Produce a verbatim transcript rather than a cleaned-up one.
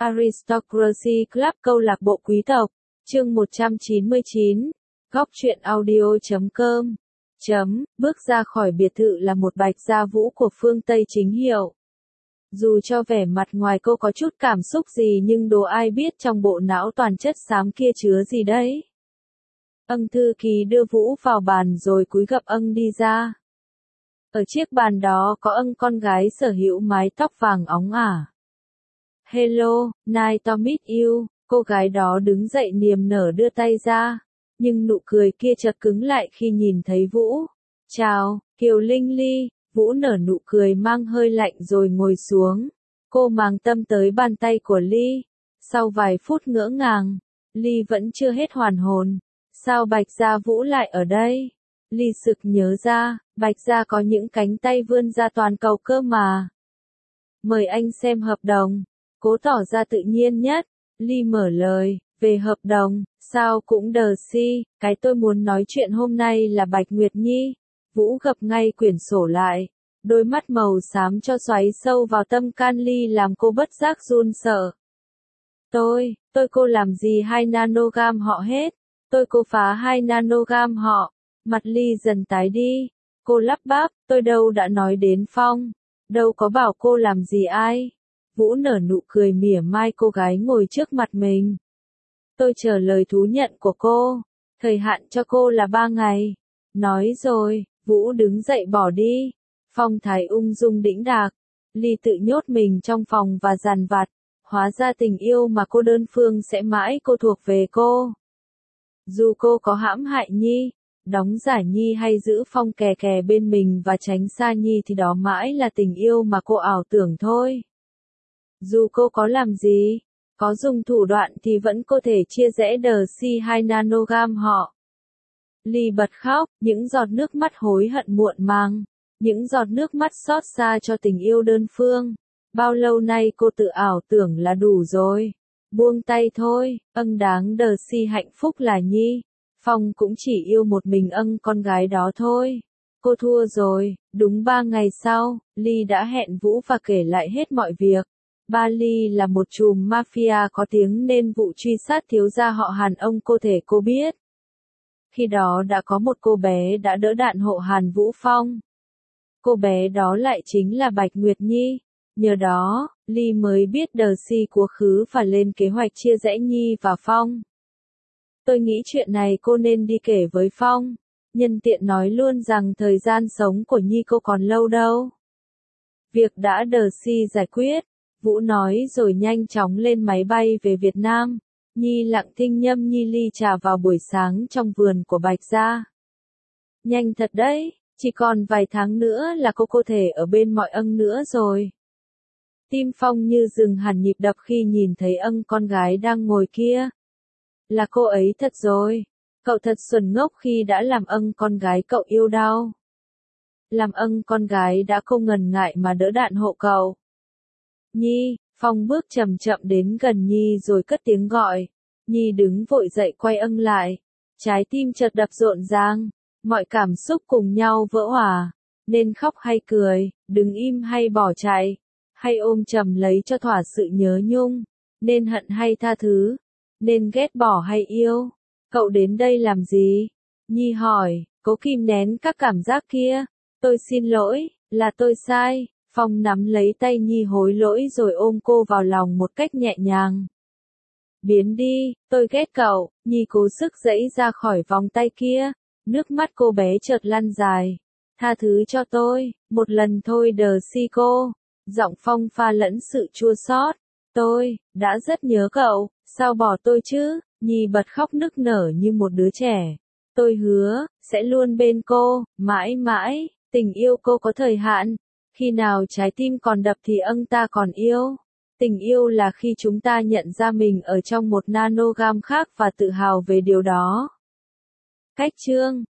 Aristocracy Club câu lạc bộ quý tộc, chương một trăm chín mươi chín, góc truyện audio chấm com. Chấm, bước ra khỏi biệt thự là một bạch gia vũ của phương Tây chính hiệu. Dù cho vẻ mặt ngoài cô có chút cảm xúc gì nhưng đố ai biết trong bộ não toàn chất xám kia chứa gì đấy. Ân thư ký đưa Vũ vào bàn rồi cúi gập ân đi ra. Ở chiếc bàn đó có ân con gái sở hữu mái tóc vàng óng ả. Hello, nice to meet you, cô gái đó đứng dậy niềm nở đưa tay ra, nhưng nụ cười kia chợt cứng lại khi nhìn thấy Vũ. Chào, Kiều Linh Ly, Vũ nở nụ cười mang hơi lạnh rồi ngồi xuống. Cô mang tâm tới bàn tay của Ly. Sau vài phút ngỡ ngàng, Ly vẫn chưa hết hoàn hồn. Sao Bạch Gia Vũ lại ở đây? Ly sực nhớ ra, Bạch Gia có những cánh tay vươn ra toàn cầu cơ mà. Mời anh xem hợp đồng. Cố tỏ ra tự nhiên nhất, Ly mở lời, về hợp đồng, sao cũng đờ si, cái tôi muốn nói chuyện hôm nay là Bạch Nguyệt Nhi. Vũ gập ngay quyển sổ lại, đôi mắt màu xám cho xoáy sâu vào tâm can Ly làm cô bất giác run sợ. Tôi, tôi cô làm gì hai nanogam họ hết, tôi cô phá hai nanogam họ, mặt Ly dần tái đi, cô lắp bắp, tôi đâu đã nói đến Phong, đâu có bảo cô làm gì ai. Vũ nở nụ cười mỉa mai cô gái ngồi trước mặt mình. Tôi chờ lời thú nhận của cô, thời hạn cho cô là ba ngày. Nói rồi, Vũ đứng dậy bỏ đi. Phong thái ung dung đĩnh đạc. Ly tự nhốt mình trong phòng và dằn vặt. Hóa ra tình yêu mà cô đơn phương sẽ mãi cô thuộc về cô. Dù cô có hãm hại Nhi, đóng giả Nhi hay giữ Phong kè kè bên mình và tránh xa Nhi thì đó mãi là tình yêu mà cô ảo tưởng thôi. Dù cô có làm gì, có dùng thủ đoạn thì vẫn có thể chia rẽ đờ si hai nanogam họ. Ly bật khóc, những giọt nước mắt hối hận muộn màng, những giọt nước mắt xót xa cho tình yêu đơn phương. Bao lâu nay cô tự ảo tưởng là đủ rồi. Buông tay thôi, ân đáng đờ si hạnh phúc là Nhi. Phong cũng chỉ yêu một mình ân con gái đó thôi. Cô thua rồi, đúng ba ngày sau, Ly đã hẹn Vũ và kể lại hết mọi việc. Ba Ly là một chùm mafia có tiếng nên vụ truy sát thiếu gia họ Hàn ông cô thể cô biết. Khi đó đã có một cô bé đã đỡ đạn hộ Hàn Vũ Phong. Cô bé đó lại chính là Bạch Nguyệt Nhi. Nhờ đó, Ly mới biết đờ si quá khứ và lên kế hoạch chia rẽ Nhi và Phong. Tôi nghĩ chuyện này cô nên đi kể với Phong. Nhân tiện nói luôn rằng thời gian sống của Nhi cô còn lâu đâu. Việc đã đờ si giải quyết. Vũ nói rồi nhanh chóng lên máy bay về Việt Nam. Nhi lặng thinh nhâm nhi ly trà vào buổi sáng trong vườn của Bạch Gia. Nhanh thật đấy, chỉ còn vài tháng nữa là cô có thể ở bên mọi ân nữa rồi. Tim Phong như dừng hẳn nhịp đập khi nhìn thấy ân con gái đang ngồi kia. Là cô ấy thật rồi. Cậu thật xuẩn ngốc khi đã làm ân con gái cậu yêu đau. Làm ân con gái đã không ngần ngại mà đỡ đạn hộ cậu. Nhi, Phong bước chậm chậm đến gần Nhi rồi cất tiếng gọi. Nhi đứng vội dậy quay ân lại. Trái tim chợt đập rộn ràng. Mọi cảm xúc cùng nhau vỡ hòa. Nên khóc hay cười, đứng im hay bỏ chạy. Hay ôm chầm lấy cho thỏa sự nhớ nhung. Nên hận hay tha thứ. Nên ghét bỏ hay yêu. Cậu đến đây làm gì? Nhi hỏi, cố kìm nén các cảm giác kia. Tôi xin lỗi, là tôi sai. Phong nắm lấy tay Nhi hối lỗi rồi ôm cô vào lòng một cách nhẹ nhàng. Biến đi, tôi ghét cậu. Nhi cố sức giãy ra khỏi vòng tay kia. Nước mắt cô bé chợt lăn dài. Tha thứ cho tôi, một lần thôi đờ si cô. Giọng Phong pha lẫn sự chua xót. Tôi, đã rất nhớ cậu, sao bỏ tôi chứ? Nhi bật khóc nức nở như một đứa trẻ. Tôi hứa, sẽ luôn bên cô, mãi mãi. Tình yêu cô có thời hạn. Khi nào trái tim còn đập thì ân ta còn yêu. Tình yêu là khi chúng ta nhận ra mình ở trong một nanogam khác và tự hào về điều đó. Cách chương